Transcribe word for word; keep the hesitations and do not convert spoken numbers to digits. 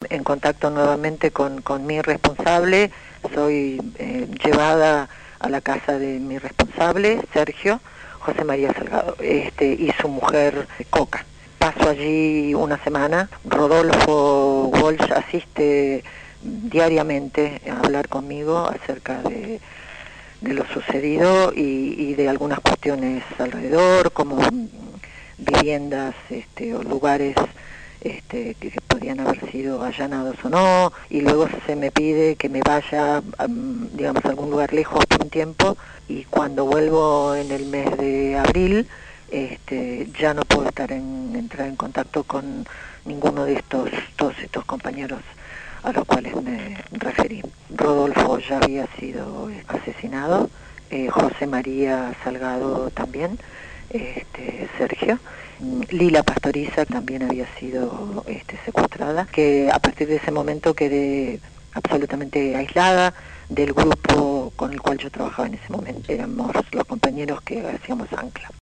en contacto nuevamente con, con mi responsable. Soy eh, llevada a la casa de mi responsable, Sergio, José María Salgado, este, y su mujer, Coca. Paso allí una semana. Rodolfo Walsh asiste diariamente a hablar conmigo acerca de, de lo sucedido y, y de algunas cuestiones alrededor, como viviendas este, o lugares este, que, que podían haber sido allanados o no, y luego se me pide que me vaya, um, digamos, a algún lugar lejos por un tiempo, y cuando vuelvo en el mes de abril, este, ya no puedo estar en, entrar en contacto con ninguno de estos, todos estos compañeros a los cuales me referí. Rodolfo ya había sido asesinado, eh, José María Salgado también, este, Sergio, Lila Pastoriza también había sido este, secuestrada, que a partir de ese momento quedé absolutamente aislada del grupo con el cual yo trabajaba en ese momento. Éramos los compañeros que hacíamos ancla.